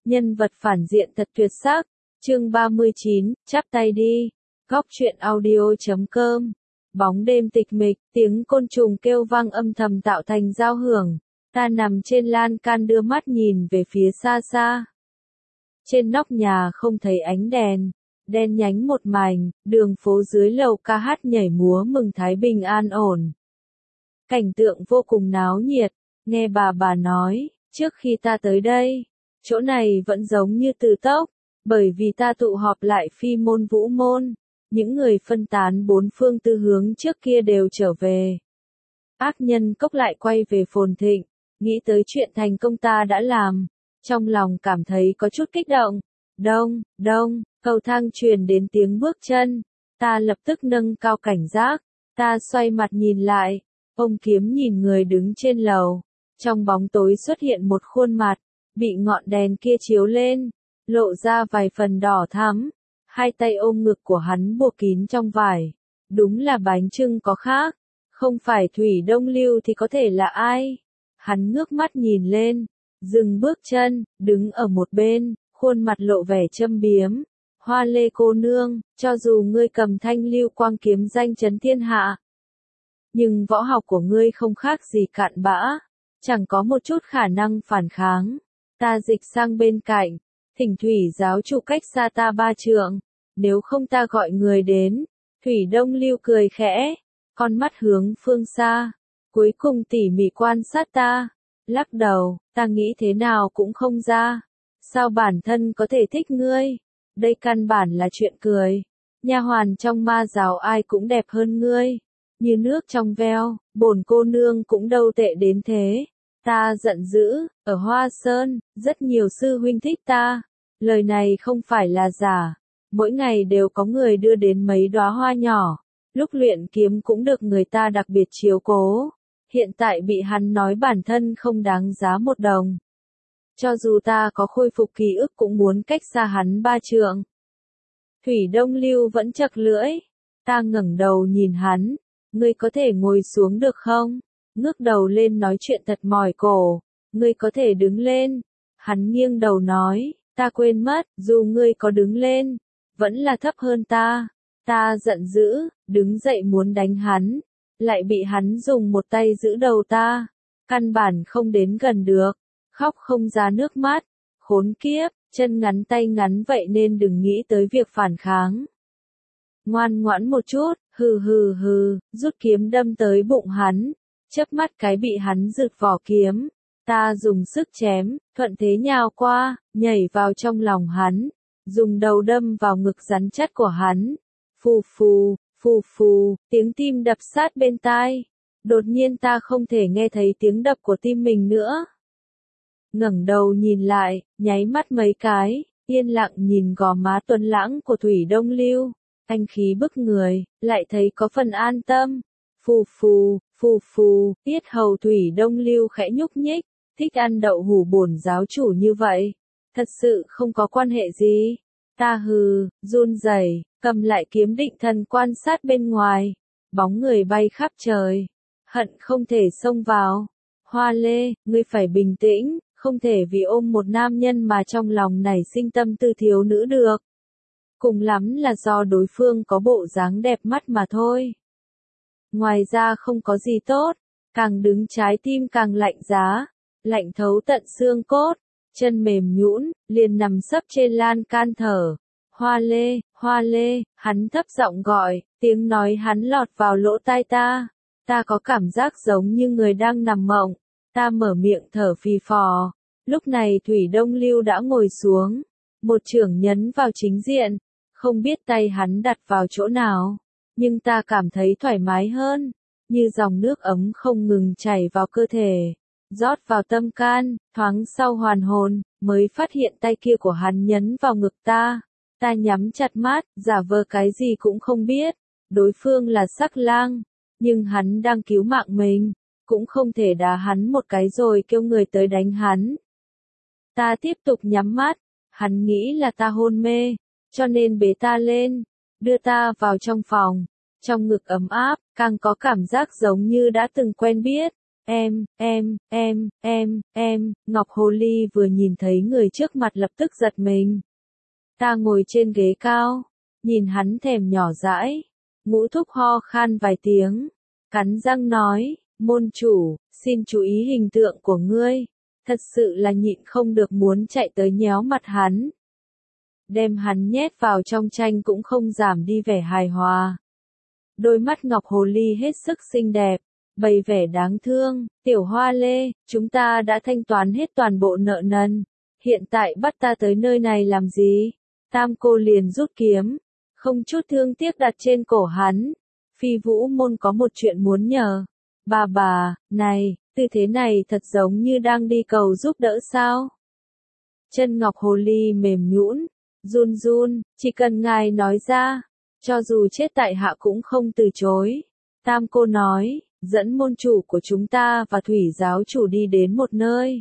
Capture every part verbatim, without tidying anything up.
Nhân vật phản diện thật tuyệt sắc. Chương ba mươi chín, chắp tay đi. Góc truyện audio chấm com. Bóng đêm tịch mịch, tiếng côn trùng kêu vang âm thầm tạo thành giao hưởng. Ta nằm trên lan can đưa mắt nhìn về phía xa xa. Trên nóc nhà không thấy ánh đèn, đen nhánh một mảnh, đường phố dưới lầu ca hát nhảy múa mừng Thái Bình an ổn. Cảnh tượng vô cùng náo nhiệt, nghe bà bà nói, trước khi ta tới đây, chỗ này vẫn giống như Từ Tốc, bởi vì ta tụ họp lại phi môn vũ môn, những người phân tán bốn phương tư hướng trước kia đều trở về. Ác nhân cốc lại quay về phồn thịnh, nghĩ tới chuyện thành công ta đã làm, trong lòng cảm thấy có chút kích động. Đông, đông, cầu thang truyền đến tiếng bước chân, ta lập tức nâng cao cảnh giác, ta xoay mặt nhìn lại, ông Kiếm nhìn người đứng trên lầu, trong bóng tối xuất hiện một khuôn mặt, bị ngọn đèn kia chiếu lên, lộ ra vài phần đỏ thắm, hai tay ôm ngực của hắn buộc kín trong vải, đúng là bánh chưng có khác, không phải Thủy Đông Lưu thì có thể là ai? Hắn ngước mắt nhìn lên, dừng bước chân, đứng ở một bên, khuôn mặt lộ vẻ châm biếm. Hoa Lê cô nương, cho dù ngươi cầm thanh lưu quang kiếm danh chấn thiên hạ, nhưng võ học của ngươi không khác gì cạn bã, chẳng có một chút khả năng phản kháng. Ta dịch sang bên cạnh, thỉnh Thủy giáo chủ cách xa ta ba trượng, nếu không ta gọi người đến. Thủy Đông Lưu cười khẽ, con mắt hướng phương xa, cuối cùng tỉ mỉ quan sát ta, lắc đầu, ta nghĩ thế nào cũng không ra. Sao bản thân có thể thích ngươi? Đây căn bản là chuyện cười. Nha hoàn trong ma giáo ai cũng đẹp hơn ngươi, như nước trong veo, bổn cô nương cũng đâu tệ đến thế. Ta giận dữ, ở Hoa Sơn, rất nhiều sư huynh thích ta. Lời này không phải là giả, mỗi ngày đều có người đưa đến mấy đóa hoa nhỏ, lúc luyện kiếm cũng được người ta đặc biệt chiếu cố. Hiện tại bị hắn nói bản thân không đáng giá một đồng. Cho dù ta có khôi phục ký ức cũng muốn cách xa hắn ba trượng. Thủy Đông Lưu vẫn chật lưỡi. Ta ngẩng đầu nhìn hắn. Ngươi có thể ngồi xuống được không? Ngước đầu lên nói chuyện thật mỏi cổ. Ngươi có thể đứng lên. Hắn nghiêng đầu nói. Ta quên mất, dù ngươi có đứng lên, vẫn là thấp hơn ta. Ta giận dữ, đứng dậy muốn đánh hắn. Lại bị hắn dùng một tay giữ đầu ta. Căn bản không đến gần được. Khóc không ra nước mắt, khốn kiếp, chân ngắn tay ngắn vậy nên đừng nghĩ tới việc phản kháng. Ngoan ngoãn một chút, hừ hừ hừ, rút kiếm đâm tới bụng hắn, chớp mắt cái bị hắn giật vỏ kiếm, ta dùng sức chém, thuận thế nhào qua, nhảy vào trong lòng hắn, dùng đầu đâm vào ngực rắn chắc của hắn, phù phù, phù phù, tiếng tim đập sát bên tai, đột nhiên ta không thể nghe thấy tiếng đập của tim mình nữa. Ngẩng đầu nhìn lại, nháy mắt mấy cái, yên lặng nhìn gò má tuấn lãng của Thủy Đông Lưu, anh khí bức người, lại thấy có phần an tâm. Phù phù, phù phù, yết hầu Thủy Đông Lưu khẽ nhúc nhích, thích ăn đậu hủ bổn giáo chủ như vậy, thật sự không có quan hệ gì. Ta hừ, run rẩy, cầm lại kiếm định thần quan sát bên ngoài, bóng người bay khắp trời, hận không thể xông vào. Hoa Lê, ngươi phải bình tĩnh. Không thể vì ôm một nam nhân mà trong lòng nảy sinh tâm tư thiếu nữ được. Cùng lắm là do đối phương có bộ dáng đẹp mắt mà thôi. Ngoài ra không có gì tốt, càng đứng trái tim càng lạnh giá, lạnh thấu tận xương cốt, chân mềm nhũn, liền nằm sấp trên lan can thở. Hoa Lê, Hoa Lê, hắn thấp giọng gọi, tiếng nói hắn lọt vào lỗ tai ta. Ta có cảm giác giống như người đang nằm mộng. Ta mở miệng thở phì phò. Lúc này Thủy Đông Lưu đã ngồi xuống. Một chưởng nhấn vào chính diện. Không biết tay hắn đặt vào chỗ nào. Nhưng ta cảm thấy thoải mái hơn. Như dòng nước ấm không ngừng chảy vào cơ thể. Rót vào tâm can. Thoáng sau hoàn hồn. Mới phát hiện tay kia của hắn nhấn vào ngực ta. Ta nhắm chặt mắt. Giả vờ cái gì cũng không biết. Đối phương là Sắc Lang. Nhưng hắn đang cứu mạng mình. Cũng không thể đá hắn một cái rồi kêu người tới đánh hắn. Ta tiếp tục nhắm mắt, hắn nghĩ là ta hôn mê, cho nên bế ta lên, đưa ta vào trong phòng, trong ngực ấm áp, càng có cảm giác giống như đã từng quen biết, Em, em, em, em, em, Ngọc Hồ Ly vừa nhìn thấy người trước mặt lập tức giật mình. Ta ngồi trên ghế cao, nhìn hắn thèm nhỏ dãi, Ngũ Thúc ho khan vài tiếng, cắn răng nói, môn chủ, xin chú ý hình tượng của ngươi, thật sự là nhịn không được muốn chạy tới nhéo mặt hắn. Đem hắn nhét vào trong tranh cũng không giảm đi vẻ hài hòa. Đôi mắt Ngọc Hồ Ly hết sức xinh đẹp, bày vẻ đáng thương, tiểu hoa lê, chúng ta đã thanh toán hết toàn bộ nợ nần, hiện tại bắt ta tới nơi này làm gì? Tam cô liền rút kiếm, không chút thương tiếc đặt trên cổ hắn. Phi Vũ Môn có một chuyện muốn nhờ. Bà bà, này, tư thế này thật giống như đang đi cầu giúp đỡ sao? Chân Ngọc Hồ Ly mềm nhũn, run run, chỉ cần ngài nói ra, cho dù chết tại hạ cũng không từ chối. Tam cô nói, dẫn môn chủ của chúng ta và thủy giáo chủ đi đến một nơi.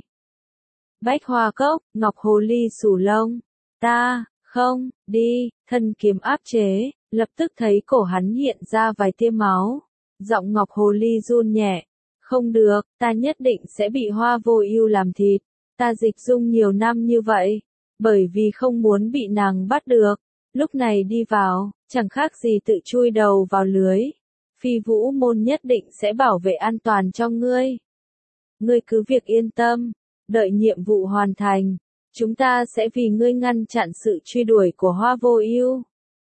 Bách Hoa Cốc, Ngọc Hồ Ly xù lông. Ta, không, đi, thân kiếm áp chế, lập tức thấy cổ hắn hiện ra vài tia máu. Giọng Ngọc Hồ Ly run nhẹ. Không được, ta nhất định sẽ bị Hoa Vô Ưu làm thịt. Ta dịch dung nhiều năm như vậy, bởi vì không muốn bị nàng bắt được. Lúc này đi vào, chẳng khác gì tự chui đầu vào lưới. Phi Vũ Môn nhất định sẽ bảo vệ an toàn cho ngươi. Ngươi cứ việc yên tâm, đợi nhiệm vụ hoàn thành, chúng ta sẽ vì ngươi ngăn chặn sự truy đuổi của Hoa Vô Ưu.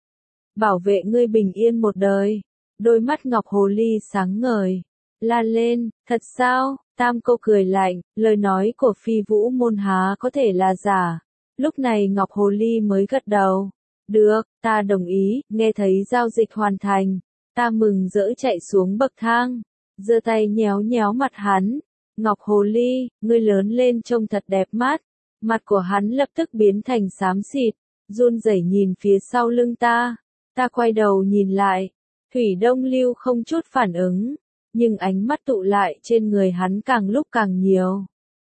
Bảo vệ ngươi bình yên một đời. Đôi mắt Ngọc Hồ Ly sáng ngời, la lên, thật sao? Tam cô cười lạnh, lời nói của Phi Vũ Môn há có thể là giả. Lúc này Ngọc Hồ Ly mới gật đầu. Được, ta đồng ý, nghe thấy giao dịch hoàn thành. Ta mừng rỡ chạy xuống bậc thang, giơ tay nhéo nhéo mặt hắn. Ngọc Hồ Ly, ngươi lớn lên trông thật đẹp mắt. Mặt của hắn lập tức biến thành xám xịt, run rẩy nhìn phía sau lưng ta. Ta quay đầu nhìn lại, Thủy Đông Lưu không chút phản ứng, nhưng ánh mắt tụ lại trên người hắn càng lúc càng nhiều.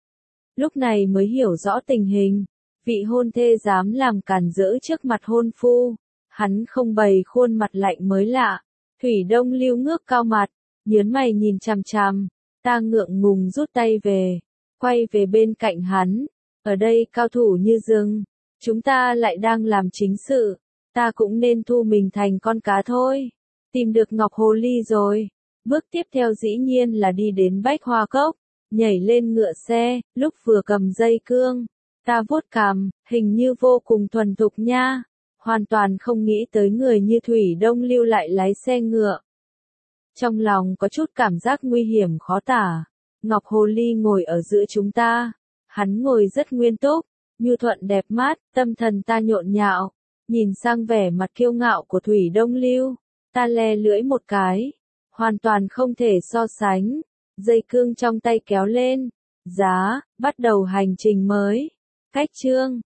Lúc này mới hiểu rõ tình hình, vị hôn thê dám làm cản rỡ trước mặt hôn phu, hắn không bày khuôn mặt lạnh mới lạ. Thủy Đông Lưu ngước cao mặt, nhớn mày nhìn chằm chằm, ta ngượng ngùng rút tay về, quay về bên cạnh hắn, ở đây cao thủ như rừng, chúng ta lại đang làm chính sự, ta cũng nên thu mình thành con cá thôi. Tìm được Ngọc Hồ Ly rồi, bước tiếp theo dĩ nhiên là đi đến Bách Hoa Cốc, nhảy lên ngựa xe, lúc vừa cầm dây cương, ta vuốt cằm, hình như vô cùng thuần thục nha. Hoàn toàn không nghĩ tới người như Thủy Đông Lưu lại lái xe ngựa. Trong lòng có chút cảm giác nguy hiểm khó tả. Ngọc Hồ Ly ngồi ở giữa chúng ta. Hắn ngồi rất nguyên túc, nhu thuận đẹp mắt, tâm thần ta nhộn nhạo. Nhìn sang vẻ mặt kiêu ngạo của Thủy Đông Lưu, ta le lưỡi một cái. Hoàn toàn không thể so sánh. Dây cương trong tay kéo lên. Giá, bắt đầu hành trình mới. Cách chương.